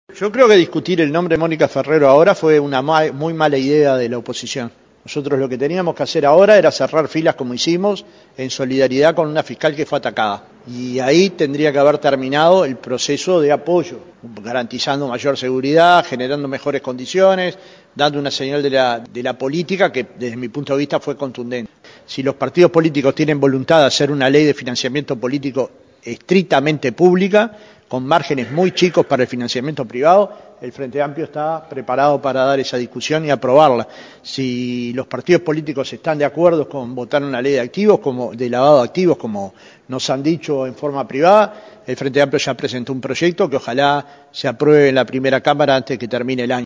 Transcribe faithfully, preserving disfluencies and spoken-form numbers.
Yo creo que discutir el nombre de Mónica Ferrero ahora fue una ma- muy mala idea de la oposición. Nosotros lo que teníamos que hacer ahora era cerrar filas como hicimos, en solidaridad con una fiscal que fue atacada. Y ahí tendría que haber terminado el proceso de apoyo, garantizando mayor seguridad, generando mejores condiciones, dando una señal de la, de la política que desde mi punto de vista fue contundente. Si los partidos políticos tienen voluntad de hacer una ley de financiamiento político estrictamente pública, con márgenes muy chicos para el financiamiento privado, el Frente Amplio está preparado para dar esa discusión y aprobarla. Si los partidos políticos están de acuerdo con votar una ley de activos, como de lavado de activos, como nos han dicho en forma privada, el Frente Amplio ya presentó un proyecto que ojalá se apruebe en la primera Cámara antes de que termine el año.